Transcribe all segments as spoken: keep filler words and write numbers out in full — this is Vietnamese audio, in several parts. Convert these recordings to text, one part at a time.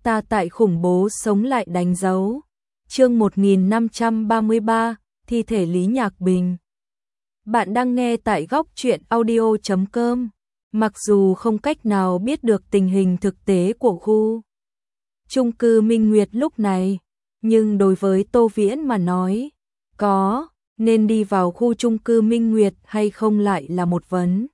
ta tại khủng bố sống lại đánh dấu. Chương một nghìn năm trăm ba mươi ba, thi thể Lý Nhạc Bình. Bạn đang nghe tại góc truyện audio chấm com. Mặc dù không cách nào biết được tình hình thực tế của khu chung cư Minh Nguyệt lúc này, nhưng đối với Tô Viễn mà nói, có nên đi vào khu chung cư Minh Nguyệt hay không lại là một vấn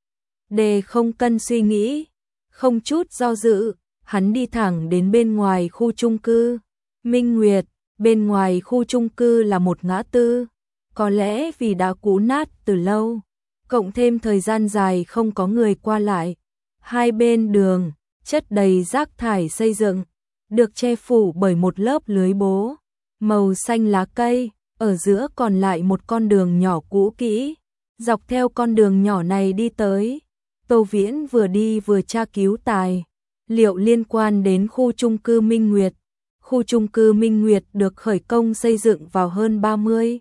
đề không cần suy nghĩ. Không chút do dự, hắn đi thẳng đến bên ngoài khu chung cư Minh Nguyệt. Bên ngoài khu chung cư là một ngã tư, có lẽ vì đã cũ nát từ lâu, cộng thêm thời gian dài không có người qua lại. Hai bên đường chất đầy rác thải xây dựng, được che phủ bởi một lớp lưới bố màu xanh lá cây, ở giữa còn lại một con đường nhỏ cũ kỹ. Dọc theo con đường nhỏ này đi tới, Tô Viễn vừa đi vừa tra cứu tài liệu liên quan đến khu chung cư Minh Nguyệt. Khu chung cư Minh Nguyệt được khởi công xây dựng vào hơn ba mươi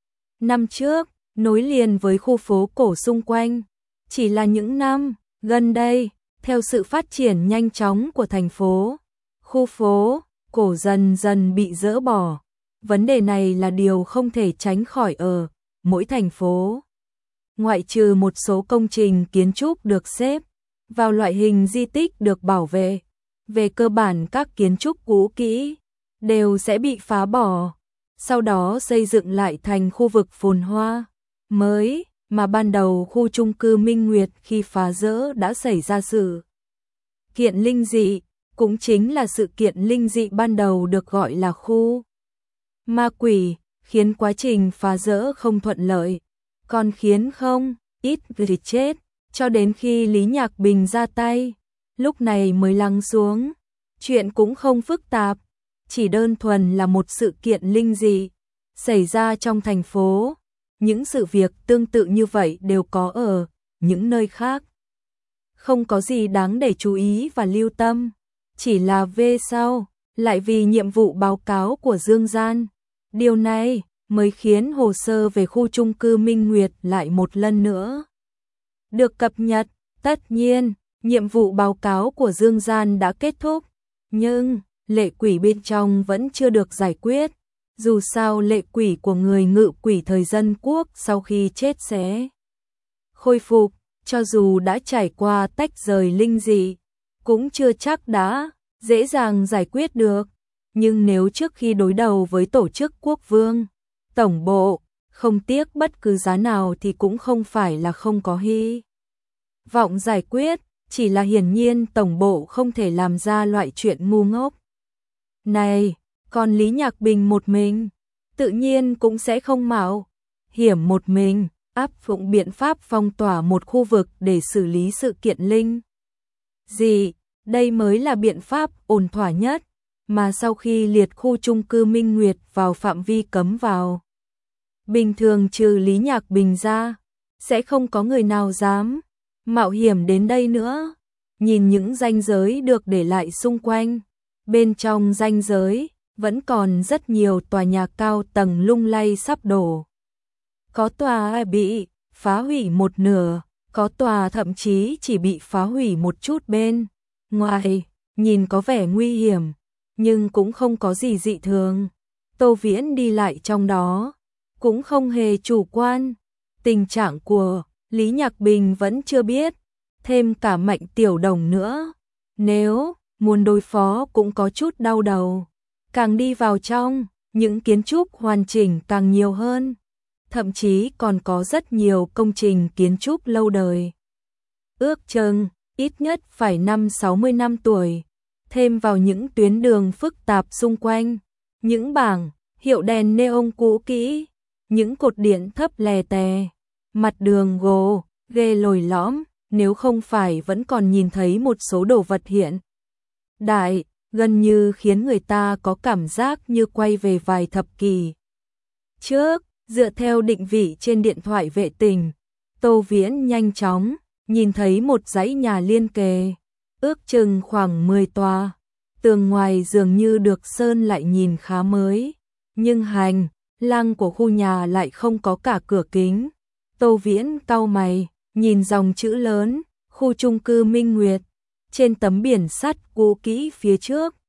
năm trước, nối liền với khu phố cổ xung quanh. Chỉ là những năm gần đây, theo sự phát triển nhanh chóng của thành phố, khu phố cổ dần dần bị dỡ bỏ. Vấn đề này là điều không thể tránh khỏi ở mỗi thành phố. Ngoại trừ một số công trình kiến trúc được xếp vào loại hình di tích được bảo vệ, về cơ bản các kiến trúc cũ kỹ đều sẽ bị phá bỏ, sau đó xây dựng lại thành khu vực phồn hoa mới. Mà ban đầu khu chung cư Minh Nguyệt khi phá rỡ đã xảy ra sự kiện linh dị, cũng chính là sự kiện linh dị ban đầu được gọi là khu ma quỷ, khiến quá trình phá rỡ không thuận lợi, còn khiến không ít người chết, cho đến khi Lý Nhạc Bình ra tay, lúc này mới lắng xuống. Chuyện cũng không phức tạp, chỉ đơn thuần là một sự kiện linh dị xảy ra trong thành phố. Những sự việc tương tự như vậy đều có ở những nơi khác, không có gì đáng để chú ý và lưu tâm. Chỉ là về sau, lại vì nhiệm vụ báo cáo của Dương Gian, điều này mới khiến hồ sơ về khu chung cư Minh Nguyệt lại một lần nữa được cập nhật. Tất nhiên, nhiệm vụ báo cáo của Dương Gian đã kết thúc, nhưng lệ quỷ bên trong vẫn chưa được giải quyết. Dù sao lệ quỷ của người ngự quỷ thời dân quốc sau khi chết sẽ khôi phục, cho dù đã trải qua tách rời linh dị, cũng chưa chắc đã dễ dàng giải quyết được. Nhưng nếu trước khi đối đầu với tổ chức quốc vương, tổng bộ, không tiếc bất cứ giá nào thì cũng không phải là không có hy vọng giải quyết, chỉ là hiển nhiên tổng bộ không thể làm ra loại chuyện ngu ngốc này. Còn Lý Nhạc Bình một mình, tự nhiên cũng sẽ không mạo hiểm một mình áp dụng biện pháp phong tỏa một khu vực để xử lý sự kiện linh dị. Đây mới là biện pháp ổn thỏa nhất, mà sau khi liệt khu chung cư Minh Nguyệt vào phạm vi cấm vào, bình thường trừ Lý Nhạc Bình ra, sẽ không có người nào dám mạo hiểm đến đây nữa. Nhìn những ranh giới được để lại xung quanh, bên trong ranh giới vẫn còn rất nhiều tòa nhà cao tầng lung lay sắp đổ. Có tòa bị phá hủy một nửa, có tòa thậm chí chỉ bị phá hủy một chút bên ngoài, nhìn có vẻ nguy hiểm, nhưng cũng không có gì dị thường. Tô Viễn đi lại trong đó, cũng không hề chủ quan. Tình trạng của Lý Nhạc Bình vẫn chưa biết, thêm cả Mạnh Tiểu Đồng nữa, nếu muốn đối phó cũng có chút đau đầu. Càng đi vào trong, những kiến trúc hoàn chỉnh càng nhiều hơn, thậm chí còn có rất nhiều công trình kiến trúc lâu đời, ước chừng ít nhất phải năm sáu mươi năm tuổi. Thêm vào những tuyến đường phức tạp xung quanh, những bảng hiệu đèn neon cũ kỹ, những cột điện thấp lè tè, mặt đường gồ ghê lồi lõm, nếu không phải vẫn còn nhìn thấy một số đồ vật hiện đại, gần như khiến người ta có cảm giác như quay về vài thập kỷ trước. Dựa theo định vị trên điện thoại vệ tinh, Tô Viễn nhanh chóng nhìn thấy một dãy nhà liên kề, ước chừng khoảng mười tòa. Tường ngoài dường như được sơn lại nhìn khá mới, nhưng hành lang của khu nhà lại không có cả cửa kính. Tô Viễn cau mày, nhìn dòng chữ lớn, khu chung cư Minh Nguyệt, trên tấm biển sắt cũ kỹ phía trước,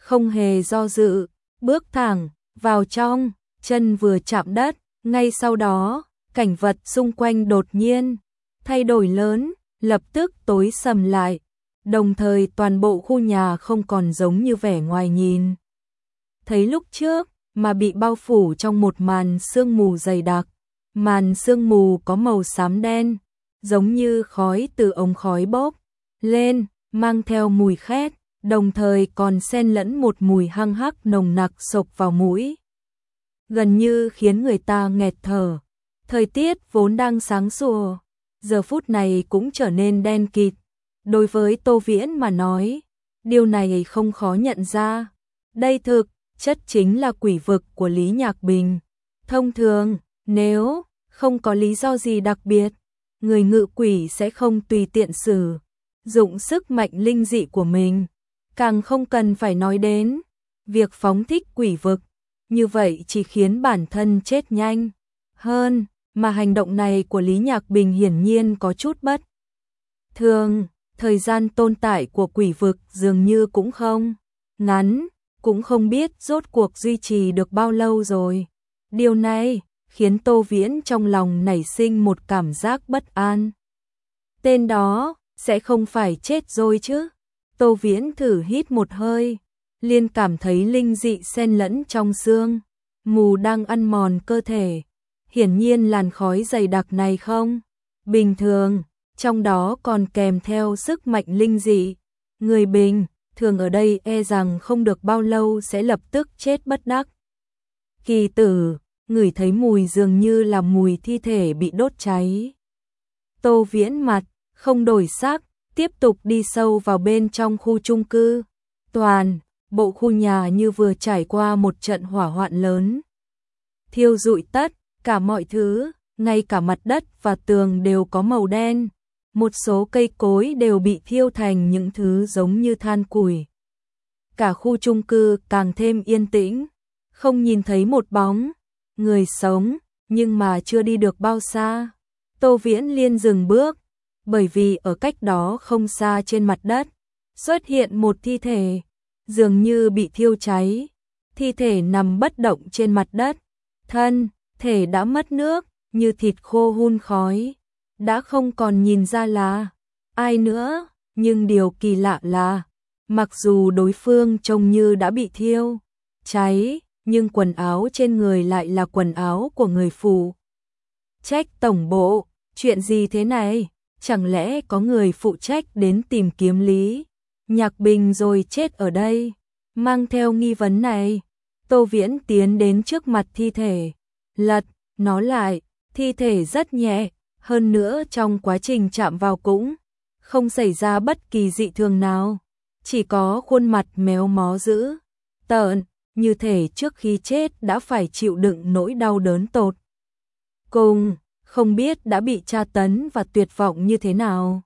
không hề do dự, bước thẳng vào trong, chân vừa chạm đất, ngay sau đó, cảnh vật xung quanh đột nhiên thay đổi lớn, lập tức tối sầm lại, đồng thời toàn bộ khu nhà không còn giống như vẻ ngoài nhìn thấy lúc trước, mà bị bao phủ trong một màn sương mù dày đặc. Màn sương mù có màu xám đen, giống như khói từ ống khói bốc lên, mang theo mùi khét, đồng thời còn xen lẫn một mùi hăng hắc nồng nặc xộc vào mũi, gần như khiến người ta nghẹt thở. Thời tiết vốn đang sáng sủa, giờ phút này cũng trở nên đen kịt. Đối với Tô Viễn mà nói, điều này không khó nhận ra. Đây thực chất chính là quỷ vực của Lý Nhạc Bình. Thông thường, nếu không có lý do gì đặc biệt, người ngự quỷ sẽ không tùy tiện sử dụng sức mạnh linh dị của mình, càng không cần phải nói đến việc phóng thích quỷ vực, như vậy chỉ khiến bản thân chết nhanh hơn, mà hành động này của Lý Nhạc Bình hiển nhiên có chút bất thường. Thời gian tồn tại của quỷ vực dường như cũng không ngắn, cũng không biết rốt cuộc duy trì được bao lâu rồi. Điều này khiến Tô Viễn trong lòng nảy sinh một cảm giác bất an. Tên đó sẽ không phải chết rồi chứ? Tô Viễn thử hít một hơi, liền cảm thấy linh dị xen lẫn trong xương mù đang ăn mòn cơ thể. Hiển nhiên làn khói dày đặc này không bình thường, trong đó còn kèm theo sức mạnh linh dị. Người bình thường ở đây e rằng không được bao lâu sẽ lập tức chết bất đắc kỳ tử. Ngửi thấy mùi dường như là mùi thi thể bị đốt cháy. Tô Viễn mặt không đổi sắc, tiếp tục đi sâu vào bên trong khu chung cư. Toàn bộ khu nhà như vừa trải qua một trận hỏa hoạn lớn, thiêu rụi tất cả mọi thứ, ngay cả mặt đất và tường đều có màu đen. Một số cây cối đều bị thiêu thành những thứ giống như than củi. Cả khu chung cư càng thêm yên tĩnh, không nhìn thấy một bóng người sống, nhưng mà chưa đi được bao xa, Tô Viễn liền dừng bước, bởi vì ở cách đó không xa trên mặt đất xuất hiện một thi thể, dường như bị thiêu cháy. Thi thể nằm bất động trên mặt đất, thân thể đã mất nước, như thịt khô hun khói, đã không còn nhìn ra là ai nữa. Nhưng điều kỳ lạ là, mặc dù đối phương trông như đã bị thiêu cháy, nhưng quần áo trên người lại là quần áo của người phụ trách tổng bộ. Chuyện gì thế này? Chẳng lẽ có người phụ trách đến tìm kiếm Lý Nhạc Bình rồi chết ở đây? Mang theo nghi vấn này, Tô Viễn tiến đến trước mặt thi thể, lật nó lại. Thi thể rất nhẹ, hơn nữa trong quá trình chạm vào cũng không xảy ra bất kỳ dị thường nào, chỉ có khuôn mặt méo mó dữ tợn, như thể trước khi chết đã phải chịu đựng nỗi đau đớn tột cùng, không biết đã bị tra tấn và tuyệt vọng như thế nào,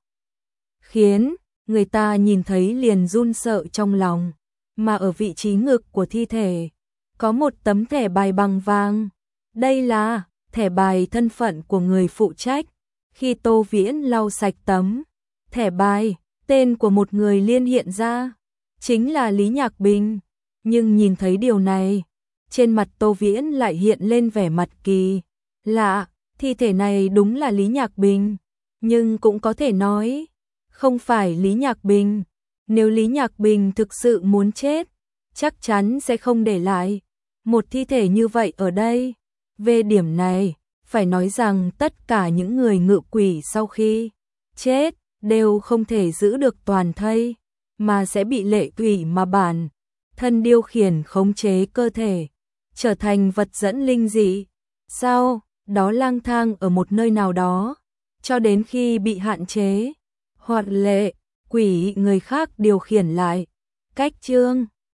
khiến người ta nhìn thấy liền run sợ trong lòng. Mà ở vị trí ngực của thi thể có một tấm thẻ bài bằng vàng. Đây là thẻ bài thân phận của người phụ trách. Khi Tô Viễn lau sạch tấm thẻ bài, tên của một người liên hiện ra, chính là Lý Nhạc Bình. Nhưng nhìn thấy điều này, trên mặt Tô Viễn lại hiện lên vẻ mặt kỳ lạ. Thi thể này đúng là Lý Nhạc Bình, nhưng cũng có thể nói không phải Lý Nhạc Bình. Nếu Lý Nhạc Bình thực sự muốn chết, chắc chắn sẽ không để lại một thi thể như vậy ở đây. Về điểm này, phải nói rằng tất cả những người ngự quỷ sau khi chết đều không thể giữ được toàn thây, mà sẽ bị lệ quỷ mà bản thân điều khiển khống chế cơ thể, trở thành vật dẫn linh dị. Sau đó lang thang ở một nơi nào đó, cho đến khi bị hạn chế, hoặc lệ quỷ người khác điều khiển lại. Cách chương